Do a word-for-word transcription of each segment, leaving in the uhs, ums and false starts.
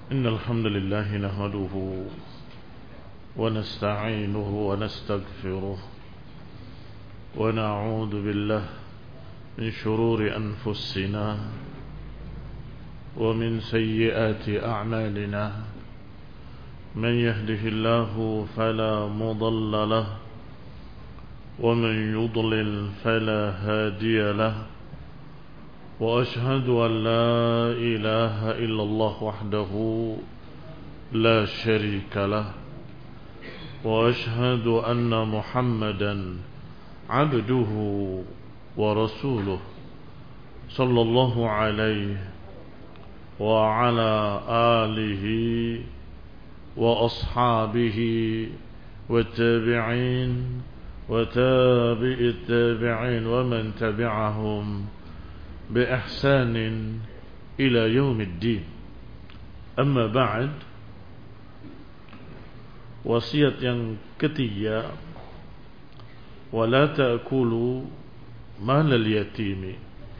إن الحمد لله نحمده ونستعينه ونستغفره ونعوذ بالله من شرور أنفسنا ومن سيئات أعمالنا من يهده الله فلا مضل له ومن يضلل فلا هادي له وأشهد أن لا إله إلا الله وحده لا شريك له وأشهد أن محمدا عبده ورسوله صلى الله عليه وعلى آله وأصحابه والتابعين وتابع التابعين ومن تبعهم بإحسان إلى يوم الدين. أما بعد, wasiat yang ketiga, wala ta'kulu malal yatimi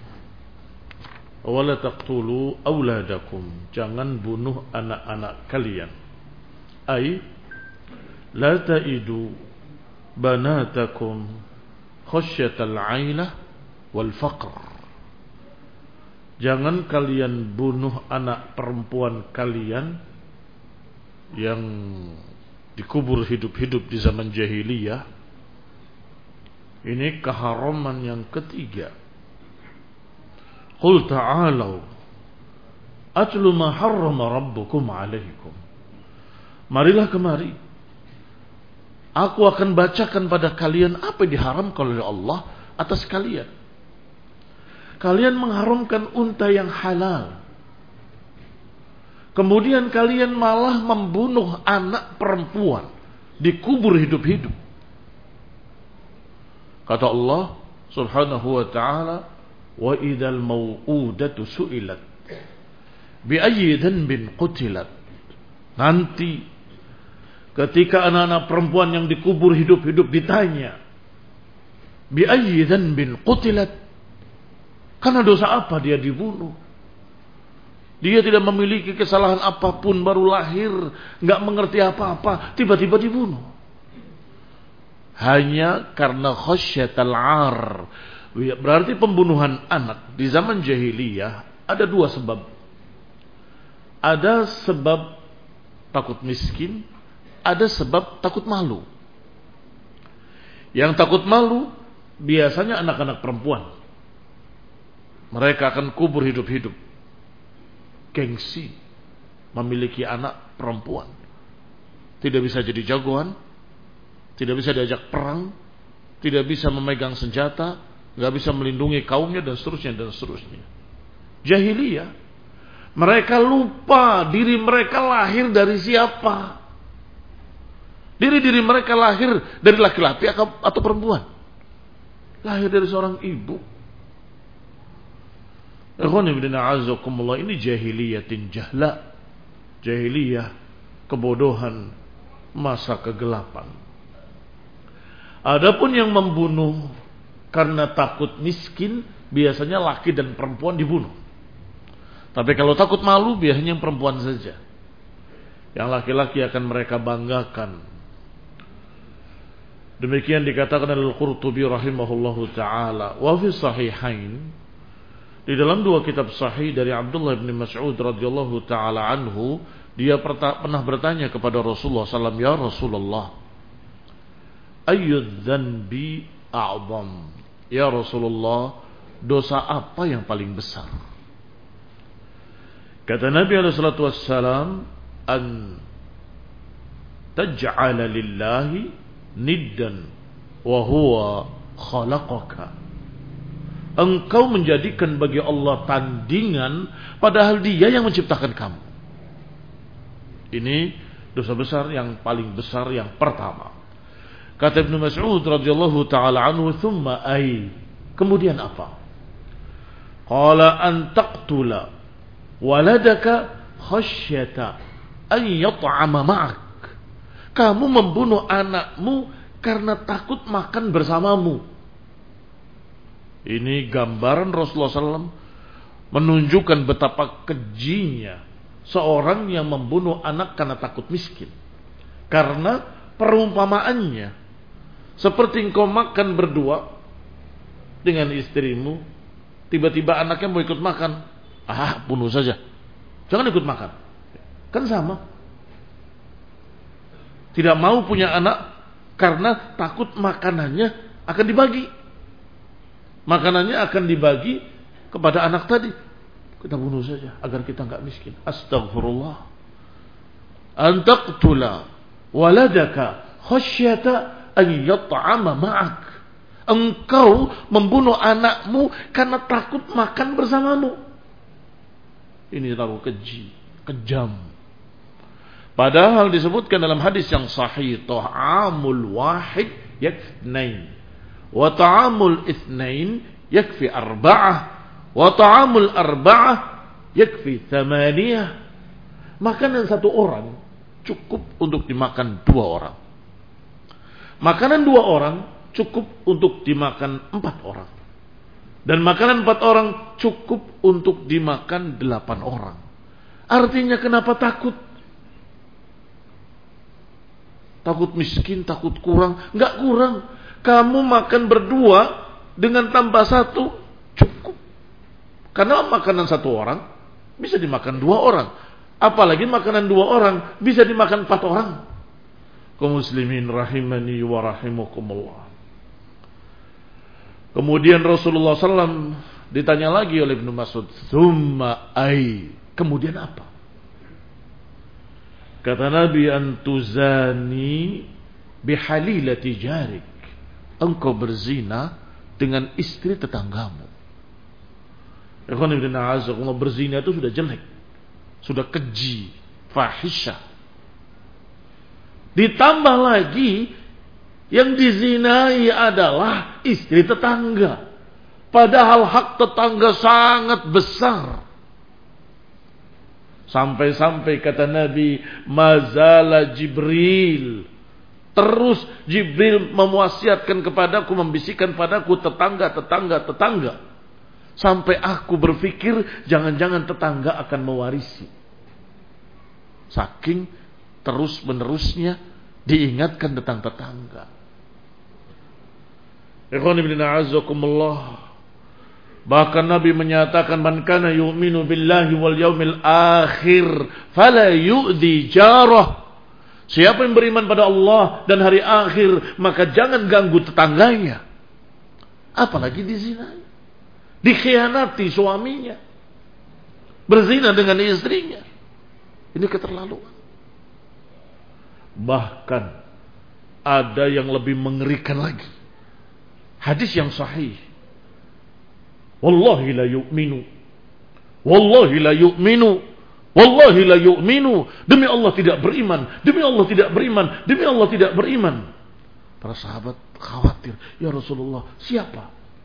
wala taqtulu auladakum, jangan bunuh anak-anak kalian. Ai la ta'idu banatakum khasyatal 'ailah wal faqr, jangan kalian bunuh anak perempuan kalian yang dikubur hidup-hidup di zaman jahiliyah. Ini keharaman yang ketiga. Qul ta'alau atlu ma harrama rabbukum alaikum, marilah kemari, aku akan bacakan pada kalian apa yang diharamkan oleh Allah atas kalian. Kalian mengharamkan unta yang halal, kemudian kalian malah membunuh anak perempuan, dikubur hidup-hidup. Kata Allah subhanahu wa ta'ala, wa idzal mau'udatu su'ilat bi ayyi dhanbin qutilat, nanti ketika anak-anak perempuan yang dikubur hidup-hidup ditanya, bi ayyi dhanbin qutilat, karena dosa apa dia dibunuh? Dia tidak memiliki kesalahan apapun, baru lahir, enggak mengerti apa-apa, tiba-tiba dibunuh. Hanya karena khasyatal 'ar. Berarti pembunuhan anak di zaman jahiliyah ada dua sebab. Ada sebab takut miskin, ada sebab takut malu. Yang takut malu biasanya anak-anak perempuan. Mereka akan kubur hidup-hidup. Gengsi memiliki anak perempuan. Tidak bisa jadi jagoan, tidak bisa diajak perang, tidak bisa memegang senjata, gak bisa melindungi kaumnya, dan seterusnya dan seterusnya. Jahiliyah, mereka lupa diri mereka lahir dari siapa. Diri-diri mereka lahir dari laki-laki atau perempuan. Lahir dari seorang ibu. Ini jahiliyatin jahla, jahiliyah, kebodohan, masa kegelapan. Adapun yang membunuh karena takut miskin, biasanya laki dan perempuan dibunuh. Tapi kalau takut malu, biasanya yang perempuan saja. Yang laki-laki akan mereka banggakan. Demikian dikatakan oleh Al-Qurtubi rahimahullahu ta'ala. Wa fi sahihain, di dalam dua kitab sahih dari Abdullah bin Mas'ud radhiyallahu ta'ala anhu, dia pernah bertanya kepada Rasulullah sallallahu alaihi wasallam, ya Rasulullah, ayyudz dzanbi a'zam, ya Rasulullah, dosa apa yang paling besar? Kata Nabi alaihi salatu wassalam, an taj'ala lillahi niddan wa huwa khalaqaka, engkau menjadikan bagi Allah tandingan padahal Dia yang menciptakan kamu. Ini dosa besar yang paling besar yang pertama. Kata Ibnu Mas'ud radhiyallahu taala anhu, thumma ay, kemudian apa? Qala an taqtula waladaka khasyata an yat'ama ma'ak, kamu membunuh anakmu karena takut makan bersamamu. Ini gambaran Rasulullah sallallahu alaihi wasallam menunjukkan betapa kejinya seorang yang membunuh anak karena takut miskin. Karena perumpamaannya seperti engkau makan berdua dengan istrimu, tiba-tiba anaknya mau ikut makan, ah bunuh saja, jangan ikut makan. Kan sama. Tidak mau punya anak karena takut makanannya akan dibagi. Makanannya akan dibagi kepada anak tadi. Kita bunuh saja agar kita enggak miskin. Astaghfirullah. An taqtula waladaka khasyata an yat'ama ma'ak. Engkau membunuh anakmu karena takut makan bersamamu. Ini terlalu keji, kejam. Padahal disebutkan dalam hadis yang sahih, ta'amul wahid yakfnain, wa ta'amul itsnain yakfi arba'ah, wa ta'amul arba'ah yakfi thamaniyah. Makanan satu orang cukup untuk dimakan dua orang. Makanan dua orang cukup untuk dimakan empat orang. Dan makanan empat orang cukup untuk dimakan delapan orang. Artinya kenapa takut? Takut miskin, takut kurang. Enggak kurang. Kamu makan berdua dengan tambah satu cukup. Karena makanan satu orang bisa dimakan dua orang. Apalagi makanan dua orang bisa dimakan empat orang. Kaum muslimin rahimani wa rahimakumullah. Kemudian Rasulullah sallallahu alaihi wasallam ditanya lagi oleh Ibnu Mas'ud, "Tsumma ai?" Kemudian apa? Kata Nabi, "Antuzani bihalilati jarik." Engkau berzina dengan istri tetanggamu. Ikhwan fillah, azakumullah, berzina itu sudah jelek, sudah keji, fahisyah. Ditambah lagi yang dizinai adalah istri tetangga. Padahal hak tetangga sangat besar. Sampai-sampai kata Nabi, mazala Jibril. Terus Jibril mewasiatkan kepadaku, membisikkan padaku tetangga, tetangga, tetangga. Sampai aku berpikir jangan-jangan tetangga akan mewarisi. Saking terus menerusnya diingatkan tentang tetangga. Ikhwan ibn a'azzakumullah. Bahkan Nabi menyatakan, man kana yu'minu billahi wal yaumil akhir fala yu'di jarah. Siapa yang beriman pada Allah dan hari akhir, maka jangan ganggu tetangganya. Apalagi dizinai, dikhianati suaminya, berzina dengan istrinya. Ini keterlaluan. Bahkan ada yang lebih mengerikan lagi. Hadis yang sahih, wallahi la yu'minu, wallahi la yu'minu, wallahi la yu'minu. Demi Allah tidak beriman, demi Allah tidak beriman, demi Allah tidak beriman. Para sahabat khawatir, ya Rasulullah, siapa?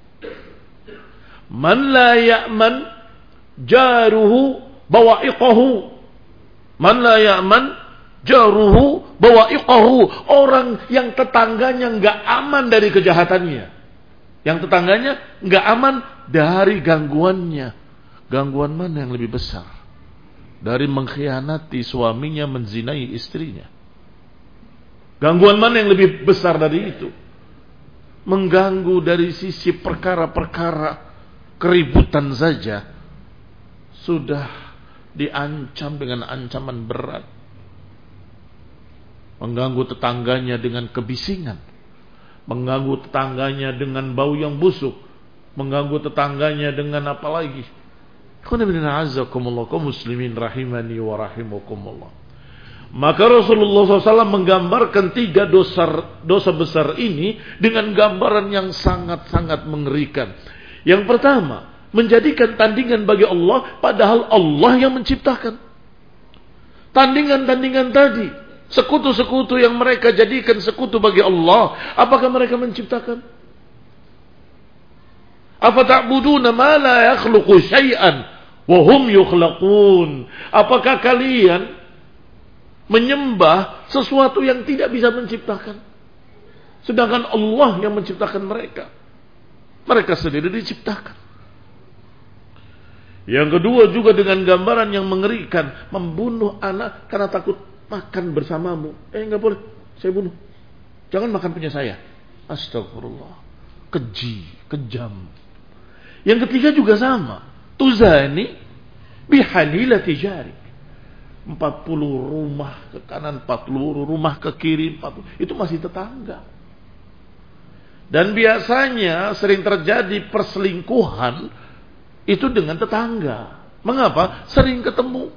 Man la ya'man jaruhu bawa'iqahu. Man la ya'man jaruhu bawa'iqahu. Orang yang tetangganya enggak aman dari kejahatannya. Yang tetangganya enggak aman dari gangguannya. Gangguan mana yang lebih besar? Dari mengkhianati suaminya, menzinai istrinya. Gangguan mana yang lebih besar dari itu? Mengganggu dari sisi perkara-perkara keributan saja sudah diancam dengan ancaman berat. Mengganggu tetangganya dengan kebisingan, mengganggu tetangganya dengan bau yang busuk, mengganggu tetangganya dengan apa lagi? Kaum muslimin rahimani wa rahimakumullah. Maka Rasulullah shallallahu alaihi wasallam menggambarkan tiga dosa dosa besar ini dengan gambaran yang sangat-sangat mengerikan. Yang pertama, menjadikan tandingan bagi Allah padahal Allah yang menciptakan. Tandingan-tandingan tadi, sekutu-sekutu yang mereka jadikan sekutu bagi Allah, apakah mereka menciptakan? Apa ta'buduna ma la yakhluqu syai'an wa hum yukhlaqun? Apakah kalian menyembah sesuatu yang tidak bisa menciptakan, sedangkan Allah yang menciptakan mereka? Mereka sendiri diciptakan. Yang kedua juga dengan gambaran yang mengerikan, membunuh anak karena takut makan bersamamu. Eh enggak boleh, saya bunuh. Jangan makan punya saya. Astagfirullah. Keji, kejam. Yang ketiga juga sama. Tuzani bihalila tijari. empat puluh rumah ke kanan, empat puluh rumah ke kiri, empat puluh, itu masih tetangga. Dan biasanya sering terjadi perselingkuhan itu dengan tetangga. Mengapa? Sering ketemu.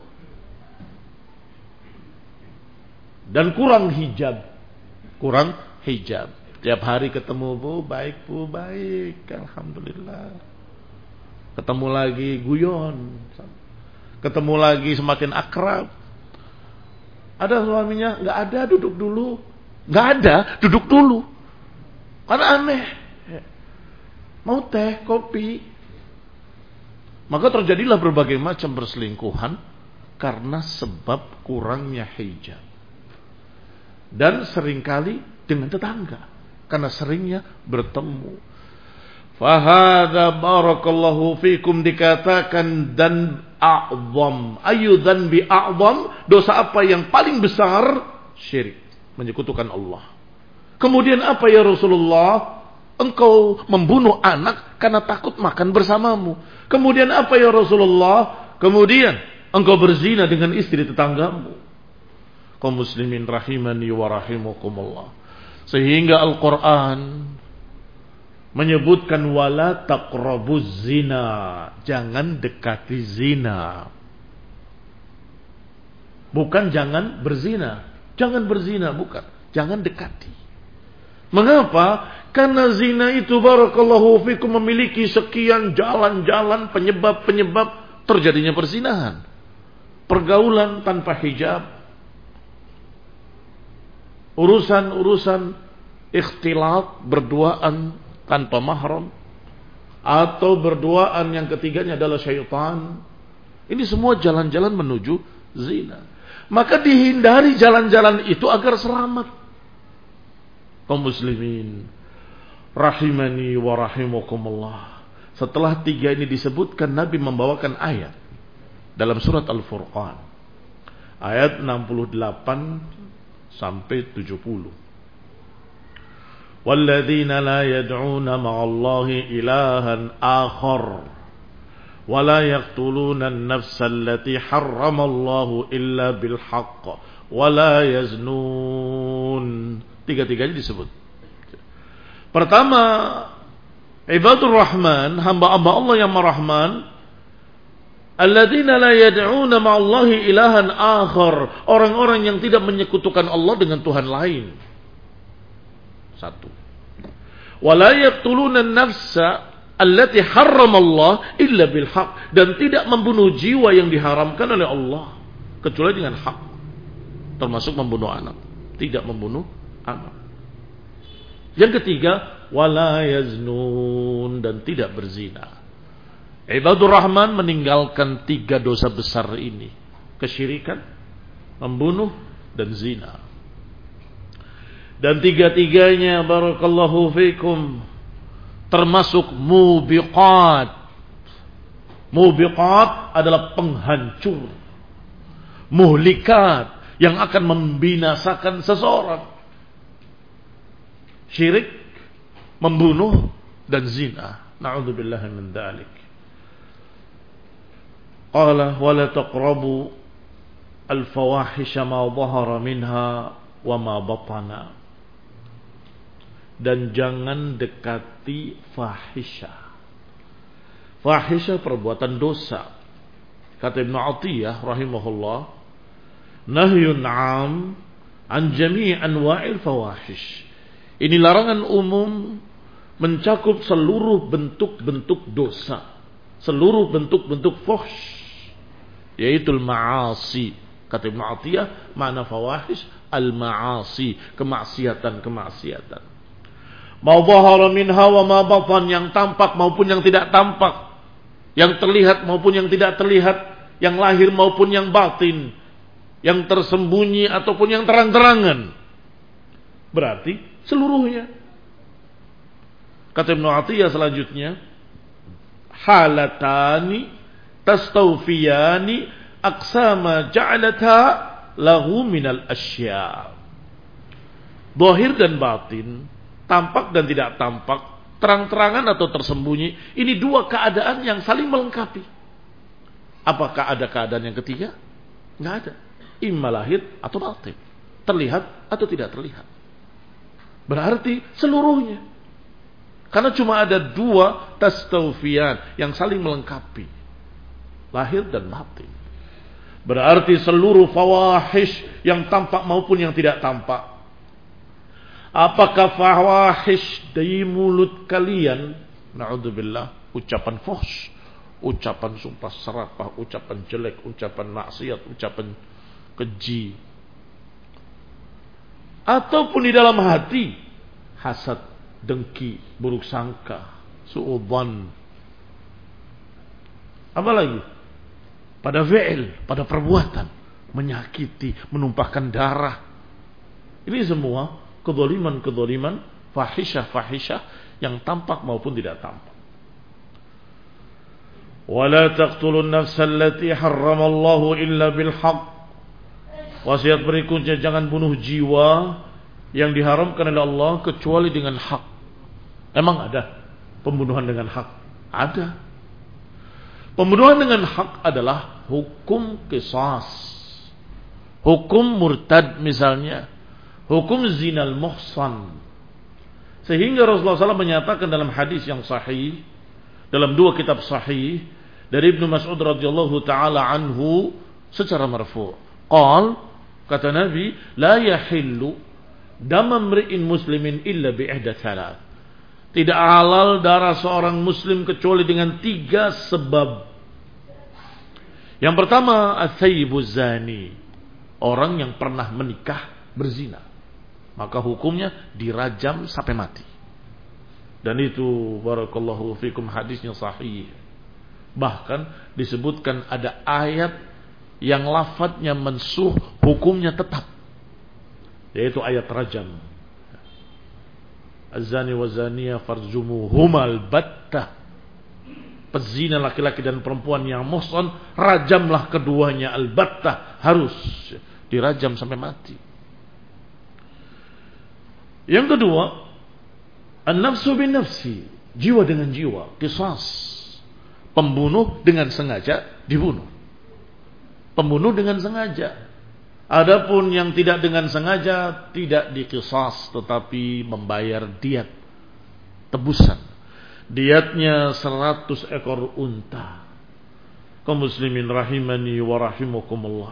Dan kurang hijab. Kurang hijab. Tiap hari ketemu, Bu, baik Bu, baik. Alhamdulillah. Ketemu lagi guyon. Ketemu lagi semakin akrab. Ada suaminya? Enggak ada, duduk dulu. Enggak ada, duduk dulu. Karena aneh. Mau teh, kopi. Maka terjadilah berbagai macam perselingkuhan karena sebab kurangnya hijab. Dan seringkali dengan tetangga karena seringnya bertemu. Fahadha barakallahu fikum dikatakan dan a'zam. Ayu dzanbi a'zam, dosa apa yang paling besar? Syirik, menyekutukan Allah. Kemudian apa ya Rasulullah? Engkau membunuh anak karena takut makan bersamamu. Kemudian apa ya Rasulullah? Kemudian engkau berzina dengan istri tetanggamu. Kaum muslimin rahimani wa rahimakumullah. Sehingga Al-Quran menyebutkan wala taqrabuz zina. Jangan dekati zina. Bukan jangan berzina. Jangan berzina, bukan. Jangan dekati. Mengapa? Karena zina itu barakallahu fikum memiliki sekian jalan-jalan penyebab-penyebab terjadinya perzinahan. Pergaulan tanpa hijab. Urusan-urusan ikhtilat, berduaan tanpa mahram. Atau berduaan yang ketiganya adalah syaitan. Ini semua jalan-jalan menuju zina. Maka dihindari jalan-jalan itu agar selamat. Kaum muslimin rahimani wa rahimakumullah. Setelah tiga ini disebutkan, Nabi membawakan ayat dalam surat Al-Furqan ayat enam puluh delapan sampai tujuh puluh. Walladzina la yad'una ma'allahi ilahan akhar wa la yaqtuluna an-nafsa allati harramallahu illa bil haqq wa la yaznun. Tiga-tiganya disebut. Pertama, ibadur rahman, hamba-hamba Allah yang merahman, alladzina la yad'una ma'allahi ilahan akhar, orang-orang yang tidak menyekutukan Allah dengan Tuhan lain. Satu. Wa la yaqtuluna an-nafsa allati harramallahu illa bil haqq, dan tidak membunuh jiwa yang diharamkan oleh Allah kecuali dengan hak. Termasuk membunuh anak. Tidak membunuh anak. Yang ketiga, wala yaznun, dan tidak berzina. Ibadur Rahman meninggalkan tiga dosa besar ini: kesyirikan, membunuh, dan zina. Dan tiga-tiganya barakallahu fikum termasuk mubiqat. Mubiqat adalah penghancur, muhlikat, yang akan membinasakan seseorang. Syirik, membunuh, dan zina. Na'udzubillahi min dzalik. Qala wa la taqrabu al-fawahisha ma dhahara minha wa ma batana. Dan jangan dekati fahisha. Fahisha perbuatan dosa. Kata Ibnu Athiyah rahimahullah, nahyun 'am an jami' anwa'il fawahish. Ini larangan umum mencakup seluruh bentuk-bentuk dosa, seluruh bentuk-bentuk fuhsh, yaitu al-ma'asi. Kata Ibnu Athiyah, makna fawahish al-ma'asi, kemaksiatan-kemaksiatan. Mau dhahara minha wa ma batan, yang tampak maupun yang tidak tampak, yang terlihat maupun yang tidak terlihat, yang lahir maupun yang batin, yang tersembunyi ataupun yang terang-terangan. Berarti seluruhnya. Kata Ibnu Athiyah selanjutnya, halatani tastawfiyani aqsama ja'alatha lahu minal asya. Zahir dan batin, tampak dan tidak tampak, terang-terangan atau tersembunyi, ini dua keadaan yang saling melengkapi. Apakah ada keadaan yang ketiga? Enggak ada. Imma lahir atau batin, terlihat atau tidak terlihat. Berarti seluruhnya. Karena cuma ada dua tastawfiyan yang saling melengkapi, lahir dan batin. Berarti seluruh fawahish yang tampak maupun yang tidak tampak. Apakah fawahish dari mulut kalian, na'udzubillah, ucapan fuhsh, ucapan sumpah serapah, ucapan jelek, ucapan maksiat, ucapan keji, ataupun di dalam hati hasad, dengki, buruk sangka, suudzon. Apa lagi? Pada fi'il, pada perbuatan, menyakiti, menumpahkan darah. Ini semua kezaliman-kezaliman, fahisyah-fahisyah yang tampak maupun tidak tampak. Wala taqtulun nafsal lati harramallahu illa bil haqq. Wasiat berikutnya, jangan bunuh jiwa yang diharamkan oleh Allah kecuali dengan hak. Emang ada pembunuhan dengan hak? Ada. Pembunuhan dengan hak adalah hukum qisas, hukum murtad misalnya, hukum zinal muhsan. Sehingga Rasulullah shallallahu alaihi wasallam menyatakan dalam hadis yang sahih, dalam dua kitab sahih, dari Ibnu Mas'ud radhiyallahu taala anhu secara marfu', qal, kata Nabi, la yahillu damam mri'in muslimin illa bi ihda thalath. Tidak halal darah seorang muslim kecuali dengan tiga sebab. Yang pertama, at-thayyibu zani, orang yang pernah menikah berzina, maka hukumnya dirajam sampai mati. Dan itu barakallahu fikum hadisnya sahih. Bahkan disebutkan ada ayat yang lafadznya mensuh, hukumnya tetap, yaitu ayat rajam. Az-zani wa zaniyah farjumuhumal battah. Pezina laki-laki dan perempuan yang muhsan, rajamlah keduanya al-battah, harus dirajam sampai mati. Yang kedua, an-nafsu bin nafsi, jiwa dengan jiwa, qisas. Pembunuh dengan sengaja dibunuh. Pembunuh dengan sengaja. Adapun yang tidak dengan sengaja tidak diqisas, tetapi membayar diat, tebusan. Diatnya seratus ekor unta. Kaum muslimin rahimani wa rahimakumullah.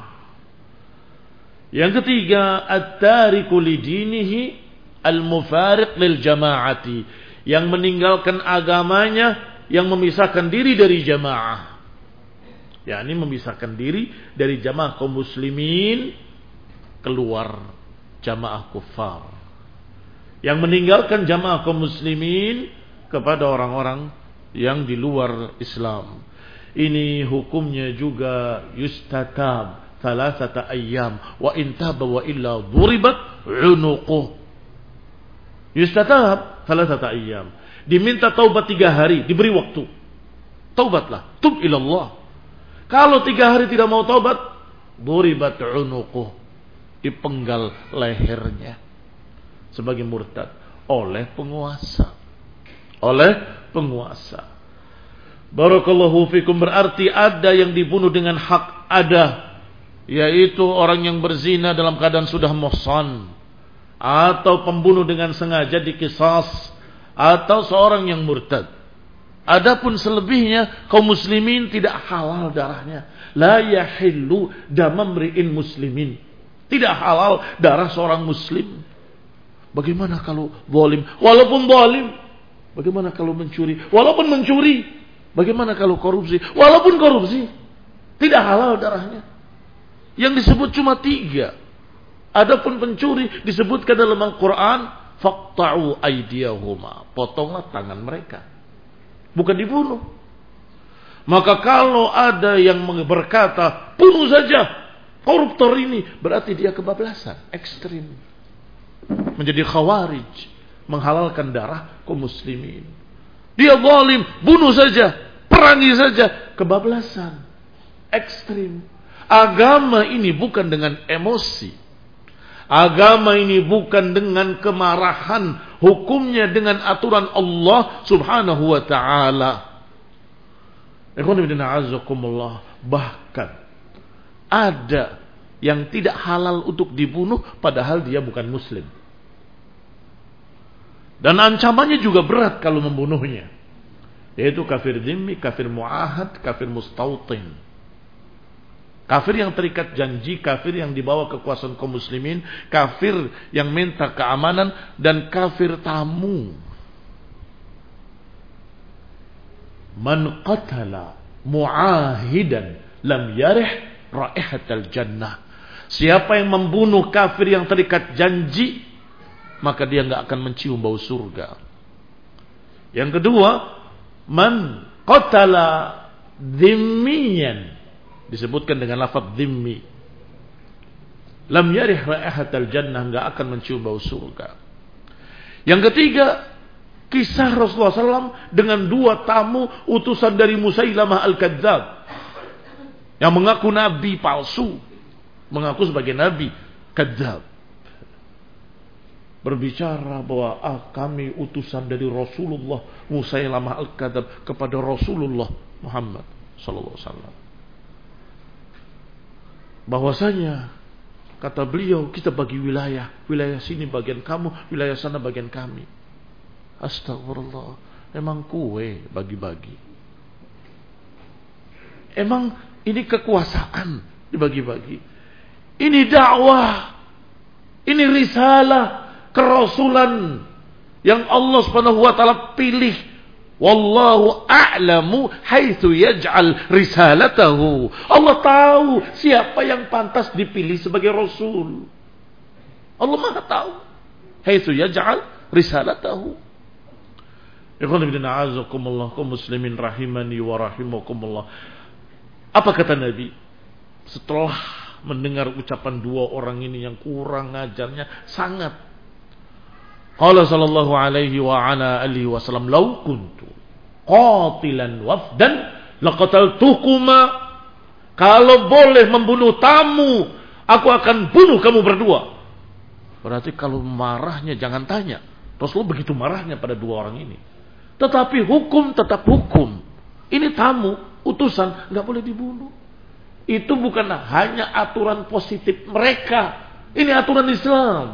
Yang ketiga, at-tariku lidinihi al-mufariq lil jama'ati, yang meninggalkan agamanya, yang memisahkan diri dari jamaah. yakni memisahkan diri dari jamaah kaum muslimin, keluar jamaah kufar, yang meninggalkan jamaah kaum muslimin kepada orang-orang yang di luar Islam. Ini hukumnya juga yustatab thalathata ayyam wa intaba wa illa duribat unuquh. Yustatab thalathata ayyam, diminta taubat tiga hari, diberi waktu. Taubatlah, tub ilallah. Kalau tiga hari tidak mau taubat, duribat unuquh, dipenggal lehernya sebagai murtad oleh penguasa. Oleh penguasa. Barakallahu fikum, berarti ada yang dibunuh dengan hak, ada, yaitu orang yang berzina dalam keadaan sudah muhsan, atau pembunuh dengan sengaja dikisas, atau seorang yang murtad. Adapun selebihnya kaum muslimin tidak halal darahnya. La yahillu damamri'in muslimin, tidak halal darah seorang muslim. Bagaimana kalau zalim? Walaupun zalim. Bagaimana kalau mencuri? Walaupun mencuri. Bagaimana kalau korupsi? Walaupun korupsi. Tidak halal darahnya. Yang disebut cuma tiga. Adapun pencuri disebutkan dalam Al-Quran, faqta'u aydiyahuma, potonglah tangan mereka, bukan dibunuh. Maka kalau ada yang berkata bunuh saja koruptor ini, berarti dia kebablasan ekstrim, menjadi khawarij, menghalalkan darah kaum muslimin. Dia zalim, bunuh saja, perangi saja, kebablasan. ekstrim. Agama ini bukan dengan emosi. Agama ini bukan dengan kemarahan. Hukumnya dengan aturan Allah subhanahu wa ta'ala. Bahkan ada yang tidak halal untuk dibunuh padahal dia bukan muslim. Dan ancamannya juga berat kalau membunuhnya. Yaitu kafir dhimmi, kafir mu'ahad, kafir mustautin. Kafir yang terikat janji, kafir yang dibawa kekuasaan kaum muslimin, kafir yang minta keamanan, dan kafir tamu. Man qatala mu'ahidan lam yarih raihatal jannah. Siapa yang membunuh kafir yang terikat janji, maka dia enggak akan mencium bau surga. Yang kedua, man qatala dhimmiyan, disebutkan dengan lafaz dhimmi, lam yarih raihatal jannah, enggak akan mencium bau surga. Yang ketiga, kisah Rasulullah shallallahu alaihi wasallam dengan dua tamu utusan dari Musailamah al-Kadzdzab yang mengaku nabi palsu, mengaku sebagai nabi, kadzdzab. Berbicara bahwa ah, kami utusan dari Rasulullah, Musailamah al-Kadzdzab kepada Rasulullah Muhammad sallallahu alaihi wasallam. Bahwasanya kata beliau, kita bagi wilayah, wilayah sini bagian kamu, wilayah sana bagian kami. Astagfirullah, emang kue bagi-bagi? Emang ini kekuasaan dibagi-bagi? Ini dakwah, ini risalah, kerasulan yang Allah Subhanahu wa taala pilih. Wallahu a'lamu haitsu yaj'al risalatahu. Allah tahu siapa yang pantas dipilih sebagai rasul. Allah Maha tahu. Haitsu yaj'al risalatahu. Ikhwan fillah, a'azakumullah, kaum muslimin rahimani wa rahimakumullah. Apa kata Nabi setelah mendengar ucapan dua orang ini yang kurang ajarnya sangat? Qala sallallahu alaihi wa ala alihi wasallam, "Lau kuntu qatilan wafdan laqataltukuma." Kalau boleh membunuh tamu, aku akan bunuh kamu berdua. Berarti kalau marahnya jangan tanya. Rasulullah begitu marahnya pada dua orang ini. Tetapi hukum tetap hukum. Ini tamu, utusan, enggak boleh dibunuh. Itu bukan hanya aturan positif mereka. Ini aturan Islam.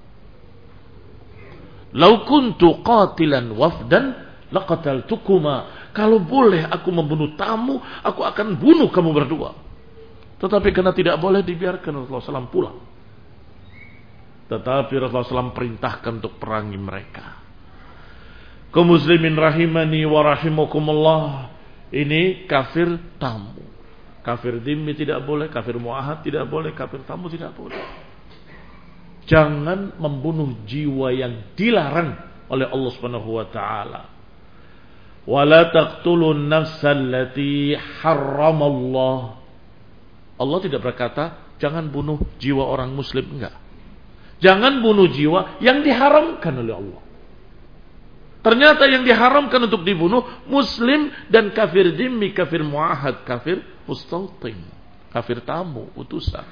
Lau kuntu qatilan wafdan laqataltukuma. Kalau boleh aku membunuh tamu, aku akan bunuh kamu berdua. Tetapi karena tidak boleh, dibiarkan Rasulullah shallallahu alaihi wasallam pulang. Tetapi Rasulullah shallallahu alaihi wasallam perintahkan untuk perangi mereka. Kaum muslimin rahimani wa rahimakumullah. Ini kafir tamu. Kafir dhimmi tidak boleh, kafir mu'ahad tidak boleh, kafir tamu tidak boleh. Jangan membunuh jiwa yang dilarang oleh Allah Subhanahu wa taala. Wala taqtulun nafsal lati harramallah. Allah tidak berkata jangan bunuh jiwa orang muslim, enggak. Jangan bunuh jiwa yang diharamkan oleh Allah. Ternyata yang diharamkan untuk dibunuh muslim dan kafir dhimmi, kafir mu'ahad, kafir mustautin, kafir tamu, utusan.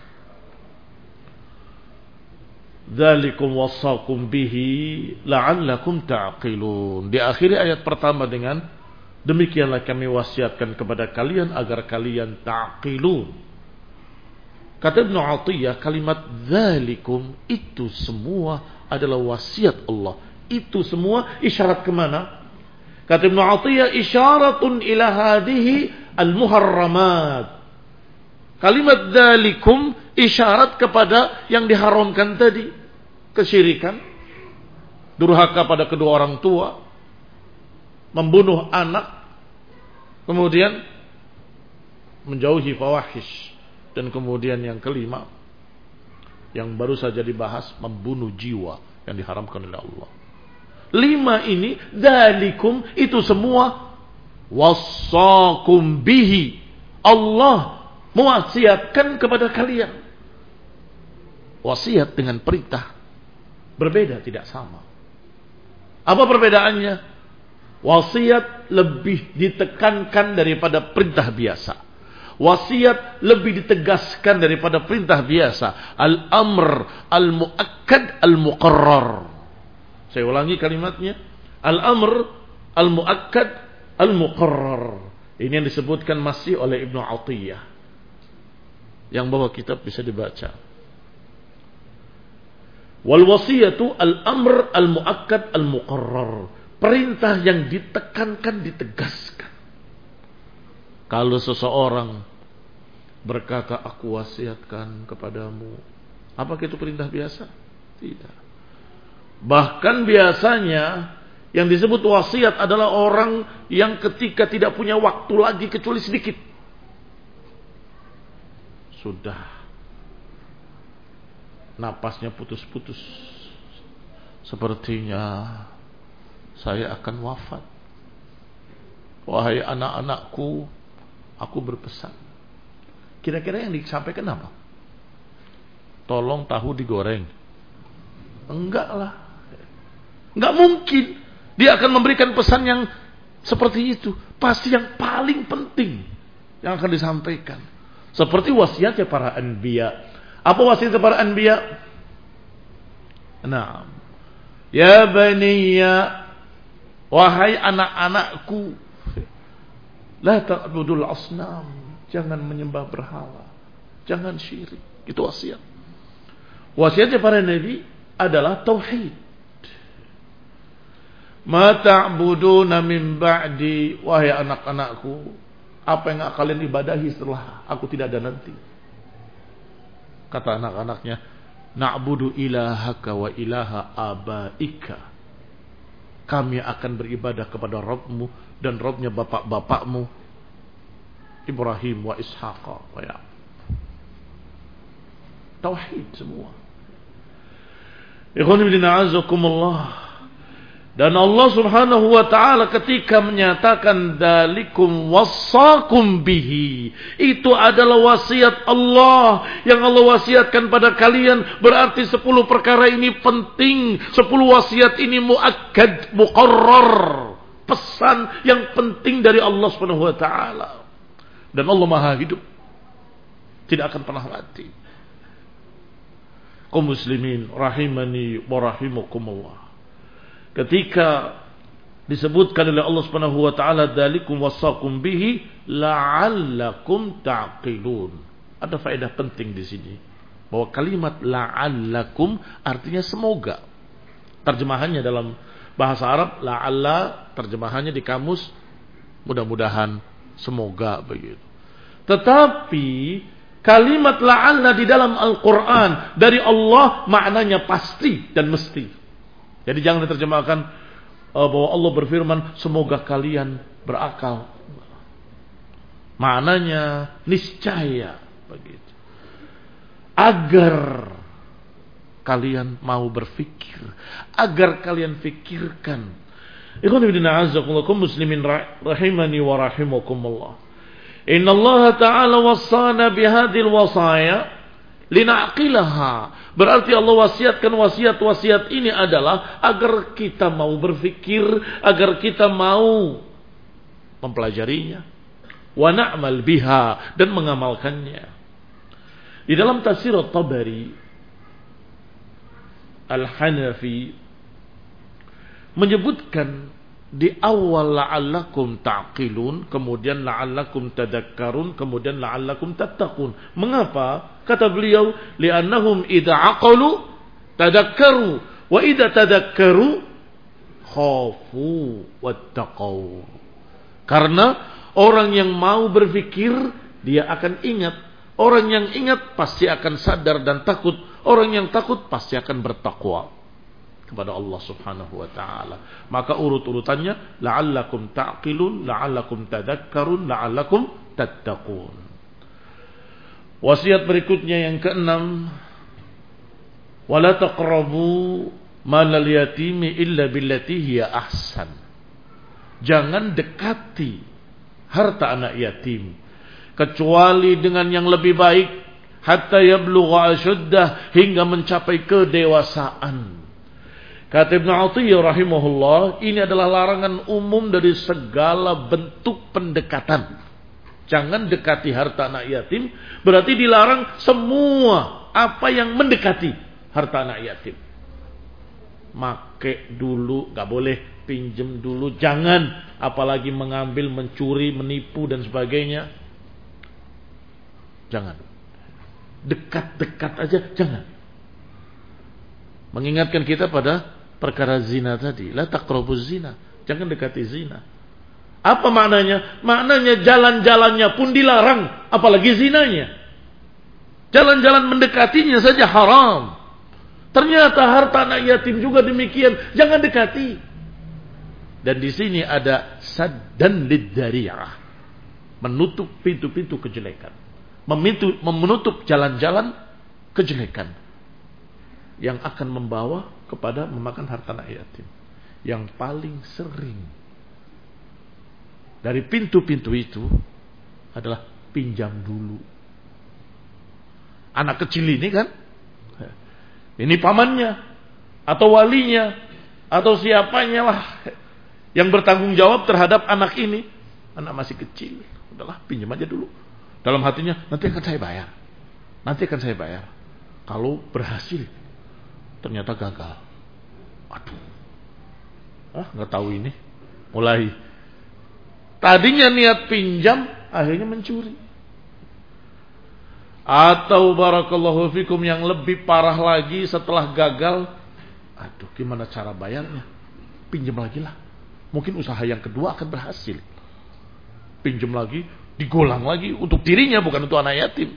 Dzalikum wassakum bihi la'allakum ta'qilun. Di akhir ayat pertama dengan demikianlah kami wasiatkan kepada kalian agar kalian ta'qilun. Kata Ibnu Athiyyah, kalimat dzalikum itu semua adalah wasiat Allah. Itu semua isyarat kemana? Kata Ibnu Athiyyah, isyaratun ila hadhihi al-muharramat. Kalimat dzalikum isyarat kepada yang diharamkan tadi. Kesyirikan, durhaka pada kedua orang tua, membunuh anak, kemudian menjauhi fawahish, dan kemudian yang kelima yang baru saja dibahas, membunuh jiwa yang diharamkan oleh Allah. Lima ini, dzalikum, itu semua wassakum bihi, Allah mewasiatkan kepada kalian. Wasiat dengan perintah berbeda, tidak sama. Apa perbedaannya? Wasiat lebih ditekankan daripada perintah biasa. Wasiat lebih ditegaskan daripada perintah biasa. Al-amr al-muakkad al-muqarrar. Saya ulangi kalimatnya. Al-amr al-muakkad al-muqarrar. Ini yang disebutkan masih oleh Ibnu Atiyah. Yang bawa kitab bisa dibaca. Wal wasiyatu al-amr al-muakkad al-muqarrar. Perintah yang ditekankan, ditegaskan. Kalau seseorang berkata, aku wasiatkan kepadamu, apakah itu perintah biasa? Tidak. Bahkan biasanya yang disebut wasiat adalah orang yang ketika tidak punya waktu lagi kecuali sedikit, sudah napasnya putus-putus, sepertinya saya akan wafat. Wahai anak-anakku, aku berpesan. Kira-kira yang disampaikan apa? Tolong tahu digoreng. Enggak lah. Enggak mungkin dia akan memberikan pesan yang seperti itu. Pasti yang paling penting yang akan disampaikan. Seperti wasiatnya para anbiya. Apa wasiatnya para anbiya? Nah, ya baniya, wahai anak-anakku, la ta'budul asnam, jangan menyembah berhala, jangan syirik. Itu wasiat. Wasiatnya para nabi adalah tauhid. Ma ta'buduna min ba'di, wahai anak-anakku, apa yang kalian ibadahi setelah aku tidak ada nanti? Kata anak-anaknya, na'budu ilahaka wa ilaha abaika. Kami akan beribadah kepada Rabbmu dan Rabbnya bapak-bapakmu, Ibrahim wa Ishaq wa Ya'qub. Tauhid semua. Ikhwan fillah a'azzakumullah. Dan Allah Subhanahu wa taala ketika menyatakan dalikum wassakum bihi, itu adalah wasiat Allah yang Allah wasiatkan pada kalian. Berarti sepuluh perkara ini penting, sepuluh wasiat ini muakkad, muqarrar, pesan yang penting dari Allah Subhanahu wa taala. Dan Allah Maha hidup, tidak akan pernah mati. Kaum muslimin rahimani wa rahimakumullah. Ketika disebutkan oleh Allah Subhanahu wa taala dzalikum wasaqum bihi la'allakum ta'qilun. Ada faedah penting di sini bahwa kalimat la'allakum artinya semoga. Terjemahannya dalam bahasa Arab la'alla, terjemahannya di kamus mudah-mudahan, semoga begitu. Tetapi kalimat la'alla di dalam Al-Qur'an dari Allah maknanya pasti dan mesti. Jadi jangan diterjemahkan uh, bahwa Allah berfirman semoga kalian berakal. Maknanya niscaya begitu. Agar kalian mau berfikir, agar kalian fikirkan. Ikhwan fillah a'azzakumullah muslimin rahimani wa rahimakumullah. Inna Allah ta'ala wassana bihadil wasaya linaqilaha. Berarti Allah wasiatkan wasiat-wasiat ini adalah agar kita mau berfikir, agar kita mau mempelajarinya, wa na'mal biha, dan mengamalkannya. Di dalam tafsir At-Tabari Al-Hanafi menyebutkan di awal la'allakum ta'qilun, kemudian la'allakum tadakkarun, kemudian la'allakum tattaqun. Mengapa? Kata beliau, li'annahum idza aqalu tadakkaru wa idza tadakkaru khafu wattaqau. Karena orang yang mau berfikir dia akan ingat, orang yang ingat pasti akan sadar dan takut, orang yang takut pasti akan bertakwa kepada Allah Subhanahu wa taala. Maka urut-urutannya la'allakum ta'qilun, la'allakum tadakkarun, la'allakum tattaqun. Wasiat berikutnya yang keenam, wala taqrabu malal yatimi illa billati hiya ahsan. Jangan dekati harta anak yatim kecuali dengan yang lebih baik, hatta yablugha ashuddah, hingga mencapai kedewasaan. Kata Ibnu Atiyah rahimahullah, ini adalah larangan umum dari segala bentuk pendekatan. Jangan dekati harta anak yatim. Berarti dilarang semua apa yang mendekati harta anak yatim. Make dulu, gak boleh. Pinjem dulu, jangan. Apalagi mengambil, mencuri, menipu dan sebagainya. Jangan. Dekat-dekat aja, jangan. Mengingatkan kita pada perkara zina tadi. La taqrabuz zina. Jangan dekati zina. Apa maknanya? Maknanya jalan-jalannya pun dilarang. Apalagi zinanya. Jalan-jalan mendekatinya saja haram. Ternyata harta anak yatim juga demikian. Jangan dekati. Dan di sini ada saddan lidzari'ah. Menutup pintu-pintu kejelekan. Menutup jalan-jalan kejelekan. Yang akan membawa kepada memakan harta anak yatim. Yang paling sering dari pintu-pintu itu adalah pinjam dulu. Anak kecil ini kan, ini pamannya atau walinya atau siapanya lah yang bertanggung jawab terhadap anak ini. Anak masih kecil, udahlah pinjam aja dulu. Dalam hatinya, nanti akan saya bayar. Nanti akan saya bayar. Kalau berhasil, ternyata gagal. Aduh, ah nggak tahu ini. Mulai tadinya niat pinjam, akhirnya mencuri. Atau barakallahu fikum yang lebih parah lagi setelah gagal, aduh gimana cara bayarnya? Pinjam lagi lah. Mungkin usaha yang kedua akan berhasil. Pinjam lagi, digolang lagi untuk dirinya bukan untuk anak yatim.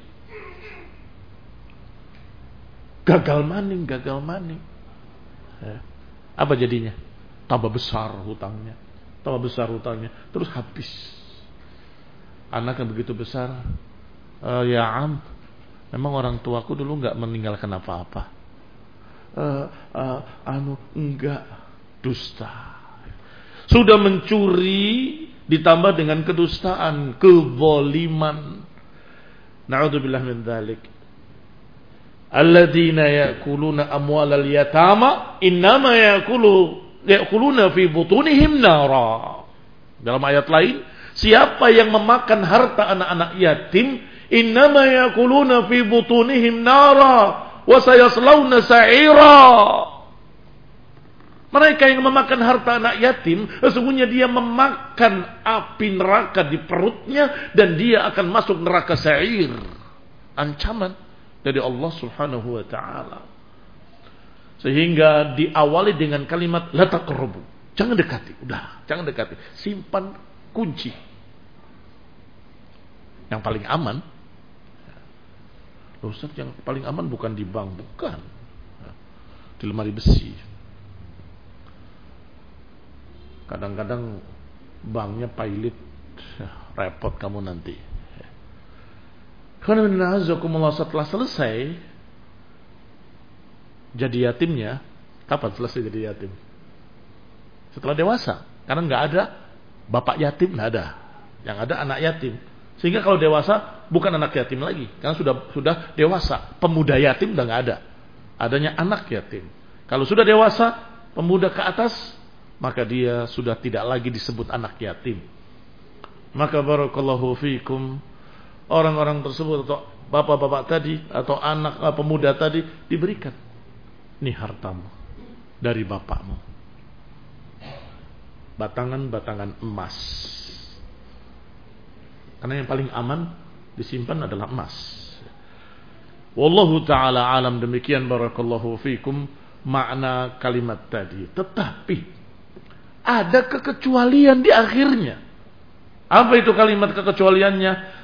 Gagal maning, gagal maning. Ya. Apa jadinya? Tambah besar hutangnya. Tambah besar hutangnya. Terus habis. Anak yang begitu besar. Uh, ya am. Memang orang tuaku dulu gak meninggalkan apa-apa. Uh, uh, anu, enggak. Dusta. Sudah mencuri. Ditambah dengan kedustaan. Kezaliman. Na'udzubillah min dzalik. Alladzina ya'kuluna amwalal yatama innama ya'kulu ya'kuluna fi butunihim nara. Dalam ayat lain, siapa yang memakan harta anak-anak yatim, innama ya'kuluna fi butunihim nara wa sayaslawna sa'ira. Mereka yang memakan harta anak yatim, sesungguhnya dia memakan api neraka di perutnya dan dia akan masuk neraka sa'ir. Ancaman dari Allah Subhanahu wa taala. Sehingga diawali dengan kalimat la taqrabu. Jangan dekati, udah, jangan dekati. Simpan kunci. Yang paling aman. Loh, Ustaz, yang paling aman bukan di bank, bukan. Di lemari besi. Kadang-kadang banknya pailit, repot kamu nanti. Karena setelah selesai jadi yatimnya, kapan selesai jadi yatim? Setelah dewasa, karena nggak ada bapak yatim, nggak ada, yang ada anak yatim. Sehingga kalau dewasa bukan anak yatim lagi, karena sudah sudah dewasa, pemuda yatim udah nggak ada, adanya anak yatim. Kalau sudah dewasa, pemuda ke atas, maka dia sudah tidak lagi disebut anak yatim. Maka barakallahu fiikum, orang-orang tersebut atau bapak-bapak tadi atau anak uh, pemuda tadi diberikan, ini hartamu dari bapakmu, batangan-batangan emas, karena yang paling aman disimpan adalah emas. Wallahu ta'ala alam. Demikian barakallahu fikum makna kalimat tadi. Tetapi ada kekecualian di akhirnya. Apa itu kalimat kekecualiannya?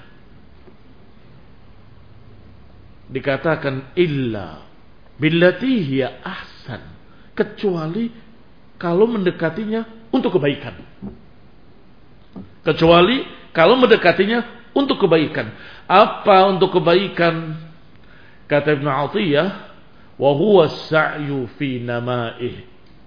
Dikatakan illa billati hiya ahsan, kecuali kalau mendekatinya untuk kebaikan. Kecuali kalau mendekatinya untuk kebaikan. Apa untuk kebaikan? Kata Ibnu Athiyah, wa huwa as-sa'yu fi nama'ih.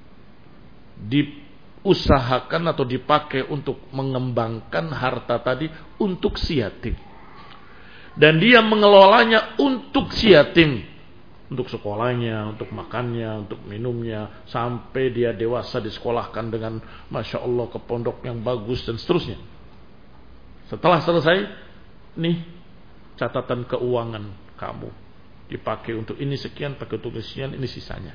Diusahakan atau dipakai untuk mengembangkan harta tadi untuk si yatim. Dan dia mengelolanya untuk si yatim, untuk sekolahnya, untuk makannya, untuk minumnya, sampai dia dewasa disekolahkan dengan masya Allah ke pondok yang bagus dan seterusnya. Setelah selesai, nih catatan keuangan kamu dipakai untuk ini sekian, pakai untuk sekian, ini sisanya.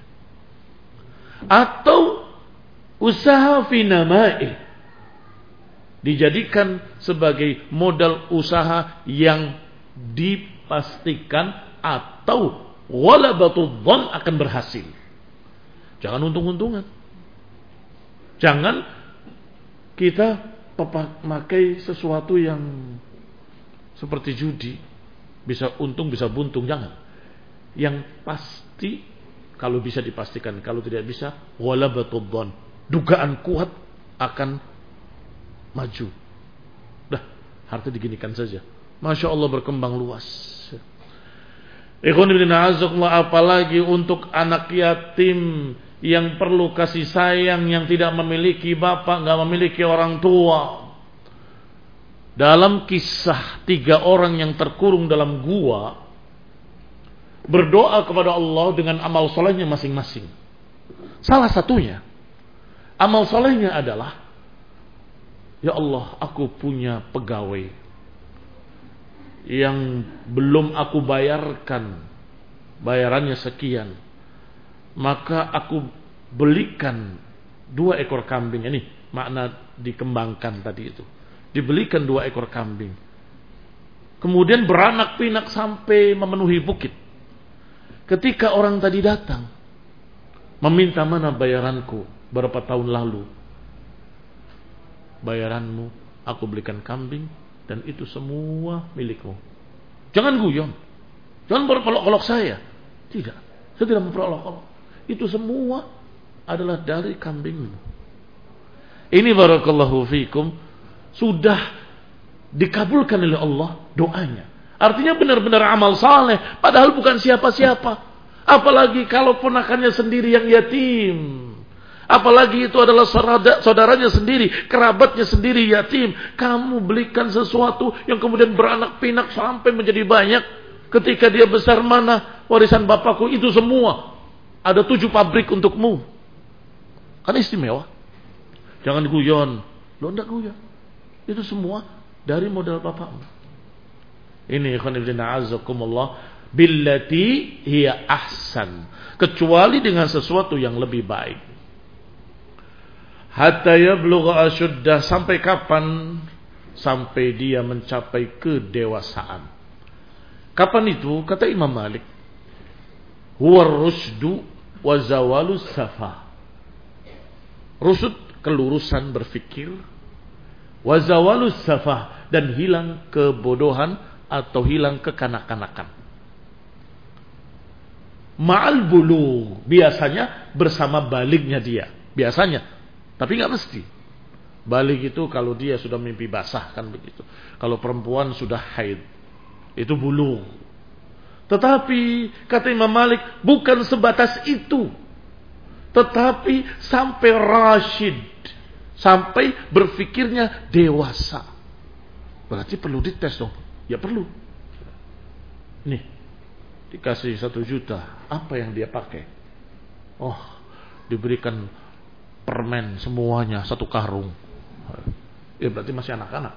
Atau usaha fi nama'i, dijadikan sebagai modal usaha yang dipastikan atau ghalabatul dhann akan berhasil. Jangan untung-untungan. Jangan kita memakai sesuatu yang seperti judi, bisa untung bisa buntung, jangan. Yang pasti, kalau bisa dipastikan, kalau tidak bisa ghalabatul dhann, dugaan kuat akan maju. Dah, harta diginikan saja. Masya Allah berkembang luas. Ikhwan fillah a'azzakumullah, apalagi untuk anak yatim yang perlu kasih sayang, yang tidak memiliki bapak, enggak memiliki orang tua. Dalam kisah tiga orang yang terkurung dalam gua, berdoa kepada Allah dengan amal solehnya masing-masing. Salah satunya, amal solehnya adalah, ya Allah, aku punya pegawai yang belum aku bayarkan, bayarannya sekian, maka aku belikan dua ekor kambing. Ini makna dikembangkan tadi itu. Dibelikan dua ekor kambing, kemudian beranak pinak sampai memenuhi bukit. Ketika orang tadi datang meminta, mana bayaranku berapa tahun lalu? Bayaranmu aku belikan kambing dan itu semua milikmu. Jangan guyon, jangan berolok-olok saya. Tidak, saya tidak memperolok-olok. Itu semua adalah dari kambingmu. Ini barakallahu fikum, sudah dikabulkan oleh Allah doanya. Artinya benar-benar amal saleh, padahal bukan siapa-siapa. Apalagi kalau ponakannya sendiri yang yatim. Apalagi itu adalah saudaranya sendiri, kerabatnya sendiri yatim. Kamu belikan sesuatu yang kemudian beranak pinak sampai menjadi banyak. Ketika dia besar, mana warisan bapakku? Itu semua. Ada tujuh pabrik untukmu. Kan istimewa. Jangan guyon. Lo enggak guyon. Itu semua dari modal bapakmu. Ini ikhwan fillah a'azzakumullah, billati hiya ahsan, kecuali dengan sesuatu yang lebih baik. Hatta yablugha asyuddah, sampai kapan? Sampai dia mencapai kedewasaan. Kapan itu? Kata Imam Malik, huwa rusdu wa zawalus safah. Rusud, kelurusan berfikir, wa zawalus safah, dan hilang kebodohan atau hilang kekanak-kanakan. Ma'al bulugh, biasanya bersama balignya dia, biasanya, tapi nggak mesti. Balig itu kalau dia sudah mimpi basah, kan begitu. Kalau perempuan sudah haid, itu bulugh. Tetapi kata Imam Malik, bukan sebatas itu, tetapi sampai rasyid, sampai berfikirnya dewasa. Berarti perlu dites dong. Ya perlu. Nih, dikasih satu juta, apa yang dia pakai? Oh, diberikan permen semuanya satu karung. Ya berarti masih anak-anak.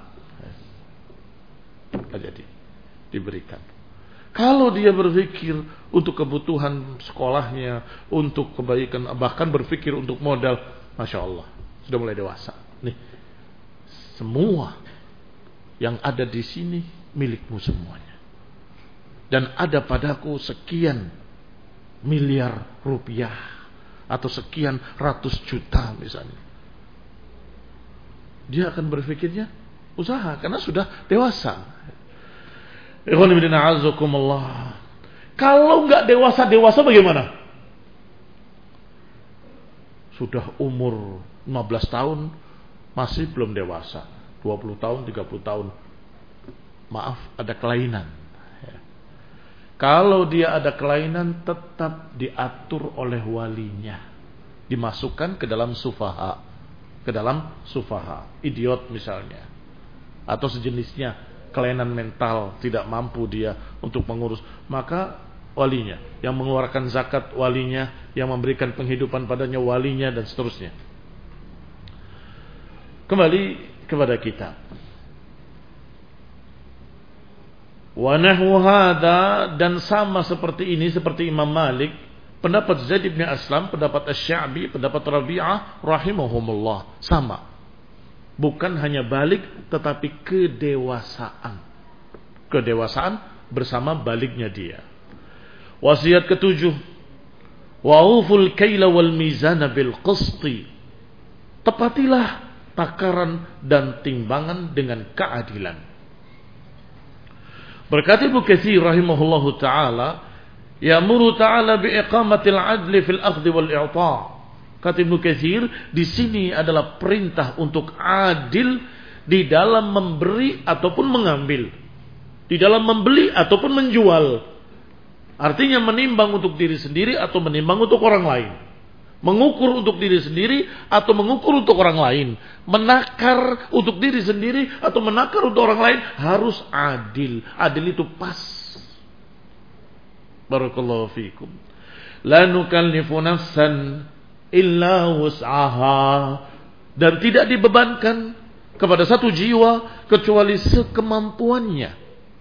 Gak jadi diberikan. Kalau dia berpikir untuk kebutuhan sekolahnya, untuk kebaikan, bahkan berpikir untuk modal, masya Allah, sudah mulai dewasa. Nih, semua yang ada di sini milikmu semuanya. Dan ada padaku sekian miliar rupiah atau sekian ratus juta misalnya. Dia akan berpikirnya usaha karena sudah dewasa. Ikhwan fillah a'azzakumullah. Kalau enggak dewasa-dewasa bagaimana? Sudah umur lima belas tahun masih belum dewasa. dua puluh tahun, tiga puluh tahun. Maaf, ada kelainan. Kalau dia ada kelainan, tetap diatur oleh walinya. Dimasukkan ke dalam sufaha. Ke dalam sufaha. Idiot misalnya. Atau sejenisnya. Kelainan mental. Tidak mampu dia untuk mengurus. Maka walinya. Yang mengeluarkan zakat walinya. Yang memberikan penghidupan padanya walinya. Dan seterusnya. Kembali kepada kita. Wa nahwu hadza, dan sama seperti ini, seperti Imam Malik, pendapat Zaid bin Aslam, pendapat Asy-Sya'bi, pendapat Rabi'ah rahimahumullah, sama. Bukan hanya balik tetapi kedewasaan. Kedewasaan bersama baliknya dia. Wasiat ketujuh, wa'uful kaila wal mizana bil qisti. Tepatilah takaran dan timbangan dengan keadilan. Berkata Ibnu Katsir rahimahullahu taala, ya'muru ta'ala bi iqamatil adli fil akhdhi wal i'ta'. Kata Ibnu Katsir, di sini adalah perintah untuk adil di dalam memberi ataupun mengambil, di dalam membeli ataupun menjual. Artinya menimbang untuk diri sendiri atau menimbang untuk orang lain, mengukur untuk diri sendiri atau mengukur untuk orang lain, menakar untuk diri sendiri atau menakar untuk orang lain, harus adil. Adil itu pas. Barakallahu fikum. La nukallifu nafsan illa wus'aha, dan tidak dibebankan kepada satu jiwa kecuali sekemampuannya.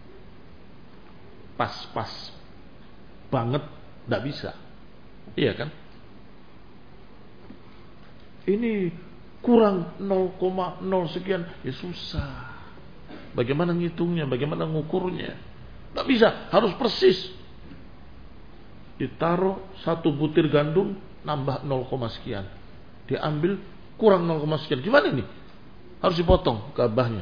Pas-pas banget, tidak bisa. Iya kan? Ini kurang nol koma nol sekian, ya susah. Bagaimana ngitungnya, bagaimana ngukurnya? Tidak bisa, harus persis. Ditaruh satu butir gandum, nambah nol, sekian. Diambil kurang nol, sekian. Gimana ini? Harus dipotong ke abahnya.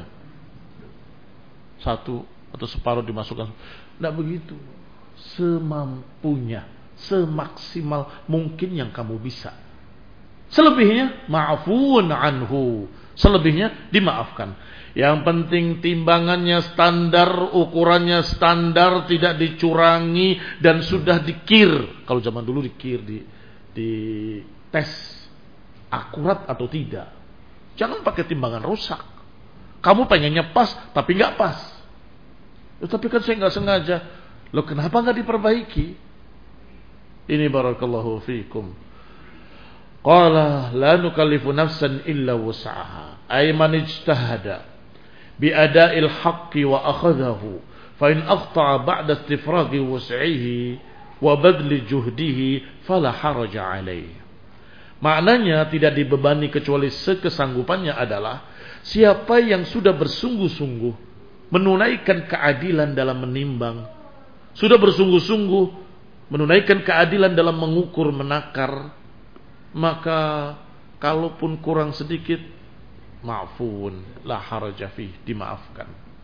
Satu atau separuh dimasukkan. Tidak begitu. Semampunya, semaksimal mungkin yang kamu bisa. Selebihnya ma'afun anhu. Selebihnya dimaafkan. Yang penting timbangannya standar, ukurannya standar, tidak dicurangi dan sudah dikir. Kalau zaman dulu dikir, di di tes akurat atau tidak. Jangan pakai timbangan rusak. Kamu pengennya pas tapi nggak pas. Ya, tapi kan saya nggak sengaja. Loh, kenapa nggak diperbaiki? Ini barakallahu fikum. Qala la nukallifu nafsan illa wus'aha. Ay man ijtahada bi ada'il haqqi wa akhadhahu fa in akhta'a ba'da istifraghi wus'ihi wa badli juhdihi fala haraja alaih. Maknanya tidak dibebani kecuali sekesanggupannya adalah siapa yang sudah bersungguh-sungguh menunaikan keadilan dalam menimbang, sudah bersungguh-sungguh menunaikan keadilan dalam mengukur, menakar, maka kalaupun kurang sedikit, ma'fun, la haraja fih, dimaafkan.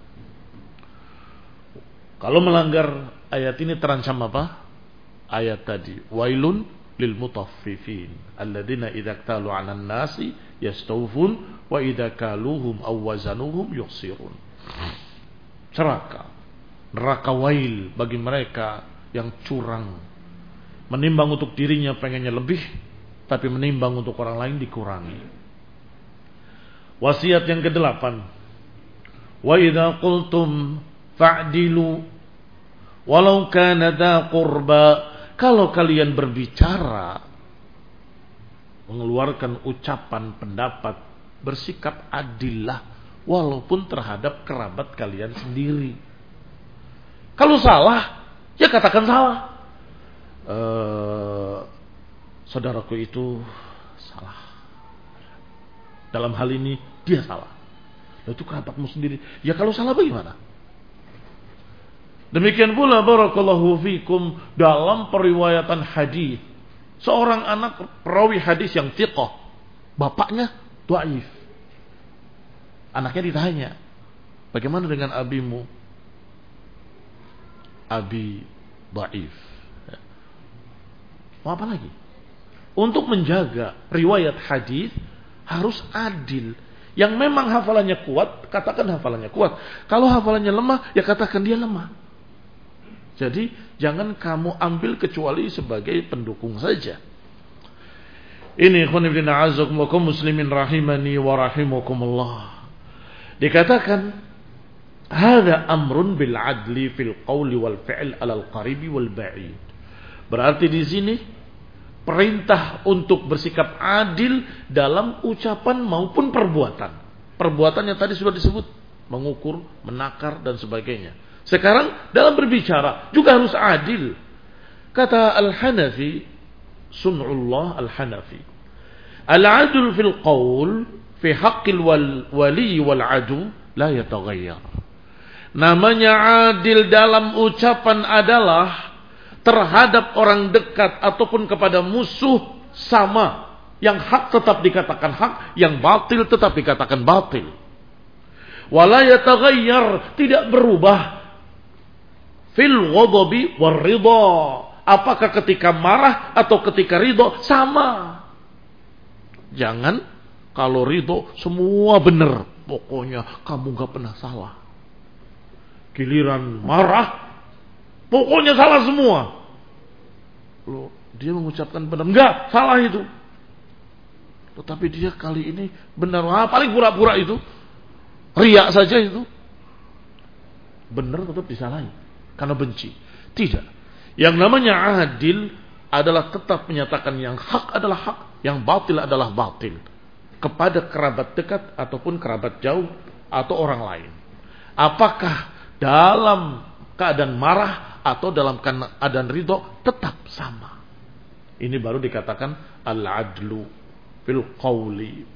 Kalau melanggar ayat ini terancam apa? Ayat tadi, wailun lil mutaffifin alladzina idza iktalu 'alan nasi yastawfun wa idza kaluhum aw wazanuhum yukhsirun. Neraka, neraka wail bagi mereka yang curang, menimbang untuk dirinya pengennya lebih, tapi menimbang untuk orang lain dikurangi. Wasiat yang kedelapan, wa idza qultum fa'dilu walau kana dza qurba. Kalau kalian berbicara, mengeluarkan ucapan, pendapat, bersikap adillah walaupun terhadap kerabat kalian sendiri. Kalau salah, ya katakan salah. Eh, saudaraku itu salah. Dalam hal ini dia salah. Lalu itu kerabatmu sendiri. Ya kalau salah bagaimana? Demikian pula barakallahu fikum dalam periwayatan hadis. Seorang anak perawi hadis yang thiqah, bapaknya dhaif. Anaknya ditanya, bagaimana dengan abimu? Abi dhaif. Mau apa lagi? Untuk menjaga riwayat hadis harus adil. Yang memang hafalannya kuat, katakan hafalannya kuat. Kalau hafalannya lemah, ya katakan dia lemah. Jadi jangan kamu ambil kecuali sebagai pendukung saja. Ini ikhwan fillah azakumullah muslimin rahimani wa rahimakumullah. Dikatakan hadza amrun bil adli fil qawli wal fi'l 'alal qaribi wal ba'id. Berarti di sini perintah untuk bersikap adil dalam ucapan maupun perbuatan. Perbuatannya tadi sudah disebut, mengukur, menakar dan sebagainya. Sekarang dalam berbicara juga harus adil. Kata Al-Hanafi, Sun'ullah Al-Hanafi, Al-adl fil qawl fi haqqil wali wal adu la yataghayyar. Namanya adil dalam ucapan adalah terhadap orang dekat ataupun kepada musuh sama. Yang hak tetap dikatakan hak, yang batil tetap dikatakan batil. Wala yataghayyar, tidak berubah. Fil ghadabi war ridha, apakah ketika marah atau ketika ridho sama. Jangan kalau ridho semua benar, pokoknya kamu gak pernah salah. Giliran marah, pokoknya salah semua. Loh, dia mengucapkan benar, enggak, salah itu. Tetapi dia kali ini benar, ah, paling pura-pura itu, riak saja itu. Benar tetap disalahi karena benci. Tidak. Yang namanya adil adalah tetap menyatakan yang hak adalah hak, yang batil adalah batil. Kepada kerabat dekat ataupun kerabat jauh atau orang lain. Apakah dalam keadaan marah atau dalam keadaan ridho tetap sama. Ini baru dikatakan al-adlu fil qawli.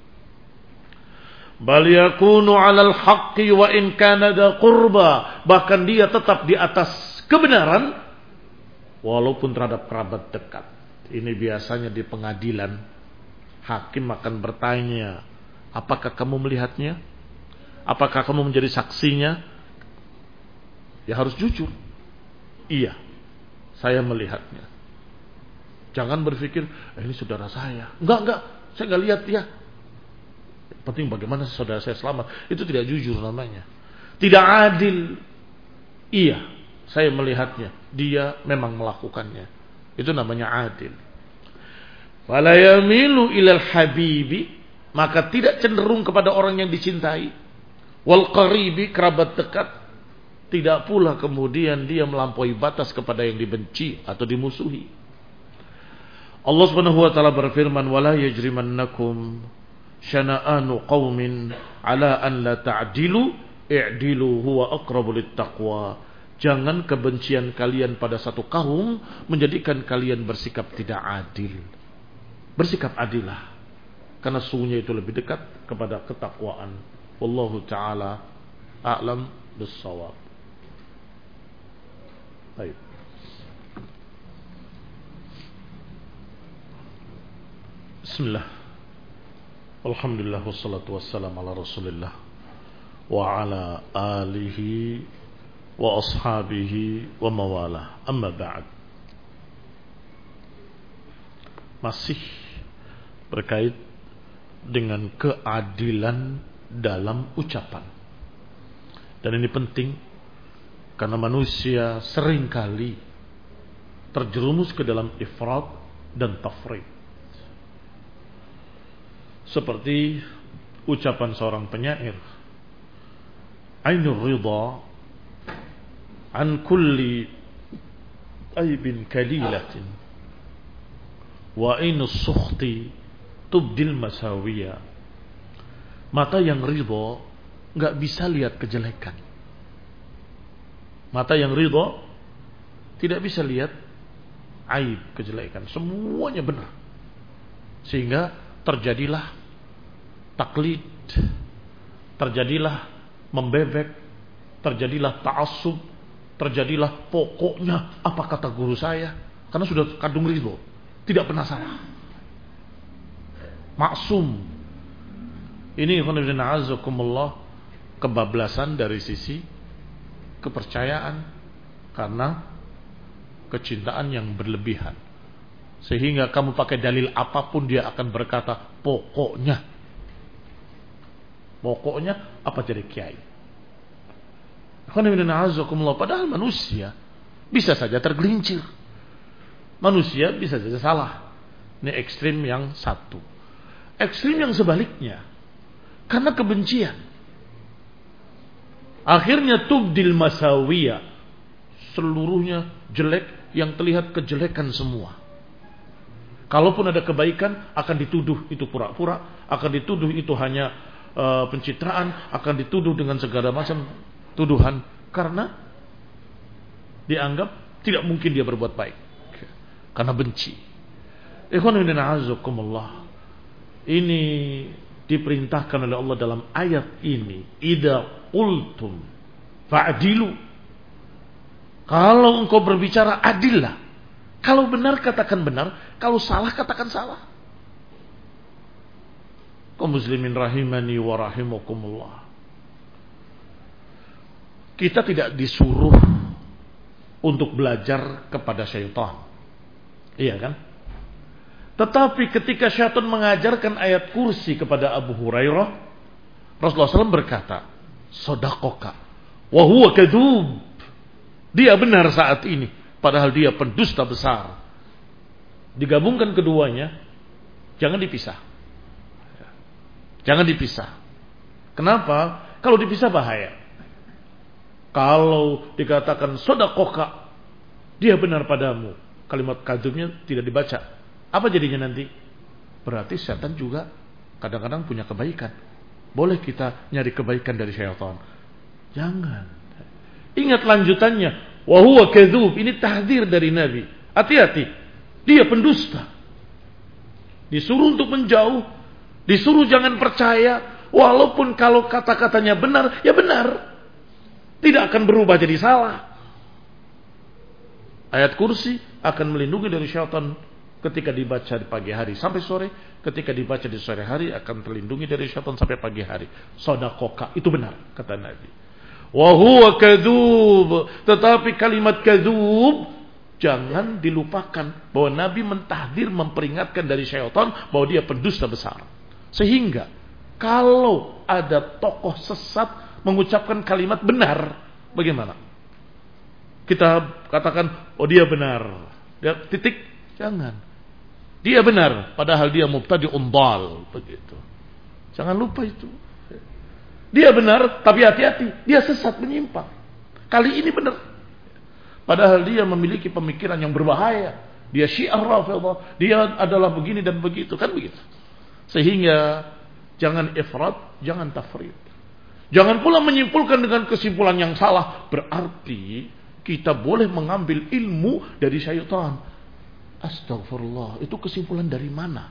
Bal yakunu 'alal haqqi wa in kana dha qurba. Bahkan dia tetap di atas kebenaran walaupun terhadap kerabat dekat. Ini biasanya di pengadilan. Hakim akan bertanya, apakah kamu melihatnya? Apakah kamu menjadi saksinya? Ya harus jujur. Iya, saya melihatnya. Jangan berpikir, eh, ini saudara saya. Enggak, enggak, saya enggak lihat dia. Yang penting bagaimana saudara saya selamat. Itu tidak jujur namanya. Tidak adil. Iya, saya melihatnya. Dia memang melakukannya. Itu namanya adil. Wala yamilu ilal habibi, maka tidak cenderung kepada orang yang dicintai. Wal qaribi, kerabat dekat. Tidak pula kemudian dia melampaui batas kepada yang dibenci atau dimusuhi. Allah Subhanahu wa taala berfirman, wala yajrimannakum syana'anu qaumin ala an la ta'dilu i'dilu huwa aqrabu littaqwa. Jangan kebencian kalian pada satu kaum menjadikan kalian bersikap tidak adil. Bersikap adillah, karena sungguhnya itu lebih dekat kepada ketakwaan. Wallahu ta'ala a'lam bis-shawab. Baik. Bismillah. Alhamdulillah wassalatu wassalamu ala Rasulillah wa ala alihi wa ashabihi wa mawalah. Amma ba'd. Masih berkait dengan keadilan dalam ucapan. Dan ini penting karena manusia seringkali terjerumus ke dalam ifrat dan tafrit. Seperti ucapan seorang penyair, Ainur ridha an kulli aibin kalilatin wa ainus sukhti tubdil masawiya. Mata yang ridho enggak bisa lihat kejelekan. Mata yang ridho tidak bisa lihat aib, kejelekan. Semuanya benar. Sehingga terjadilah taklid, terjadilah membebek, terjadilah ta'assub, terjadilah pokoknya apa kata guru saya, karena sudah kandung ridho, tidak pernah salah, maksum. Ini azakumullah kebablasan dari sisi kepercayaan karena kecintaan yang berlebihan, sehingga kamu pakai dalil apapun dia akan berkata pokoknya, pokoknya apa jadi kiai. Padahal manusia bisa saja tergelincir, manusia bisa saja salah. Ini ekstrim yang satu. Ekstrim yang sebaliknya, karena kebencian, akhirnya tubdil masawiya, seluruhnya jelek, yang terlihat kejelekan semua. Kalaupun ada kebaikan akan dituduh itu pura-pura, akan dituduh itu hanya e, pencitraan, akan dituduh dengan segala macam tuduhan, karena dianggap tidak mungkin dia berbuat baik karena benci. Ikhwan fillah a'azzakumullah. Ini diperintahkan oleh Allah dalam ayat ini, idza qultum fa'dilu. Kalau engkau berbicara, adillah. Kalau benar katakan benar, kalau salah katakan salah. Kaum muslimin rahimani wa rahimakumullah. Kita tidak disuruh untuk belajar kepada syaitan. Iya kan? Tetapi ketika syaitan mengajarkan ayat kursi kepada Abu Hurairah, Rasulullah shallallahu alaihi wasallam berkata, "Shadaqaka wa huwa kadzub." Dia benar saat ini, padahal dia pendusta besar. Digabungkan keduanya, jangan dipisah. Jangan dipisah. Kenapa? Kalau dipisah bahaya. Kalau dikatakan shadaqaka, dia benar padamu, kalimat kadzubnya tidak dibaca. Apa jadinya nanti? Berarti setan juga kadang-kadang punya kebaikan. Boleh kita nyari kebaikan dari syaitan. Jangan. Ingat lanjutannya. Wa huwa kadzub. Ini tahdzir dari Nabi. Hati-hati. Dia pendusta. Disuruh untuk menjauh. Disuruh jangan percaya. Walaupun kalau kata-katanya benar, ya benar. Tidak akan berubah jadi salah. Ayat kursi akan melindungi dari syaitan ketika dibaca di pagi hari sampai sore, ketika dibaca di sore hari akan terlindungi dari syaitan sampai pagi hari. Shadaqaka, itu benar kata Nabi. Wa huwa kadzub, tetapi kalimat kadzub jangan dilupakan bahwa Nabi mentahdir, memperingatkan dari syaitan bahwa dia pendusta besar. Sehingga kalau ada tokoh sesat mengucapkan kalimat benar, bagaimana? Kita katakan, oh dia benar. Dia titik, jangan. Dia benar, padahal dia mubtadi'un dhal, begitu. Jangan lupa itu. Dia benar, tapi hati-hati, dia sesat, menyimpang. Kali ini benar. Padahal dia memiliki pemikiran yang berbahaya. Dia Syiah Rafidhah, dia adalah begini dan begitu, kan begitu. Sehingga jangan ifrat, jangan tafrid. Jangan pula menyimpulkan dengan kesimpulan yang salah. Berarti kita boleh mengambil ilmu dari syaitan. Astagfirullah, itu kesimpulan dari mana?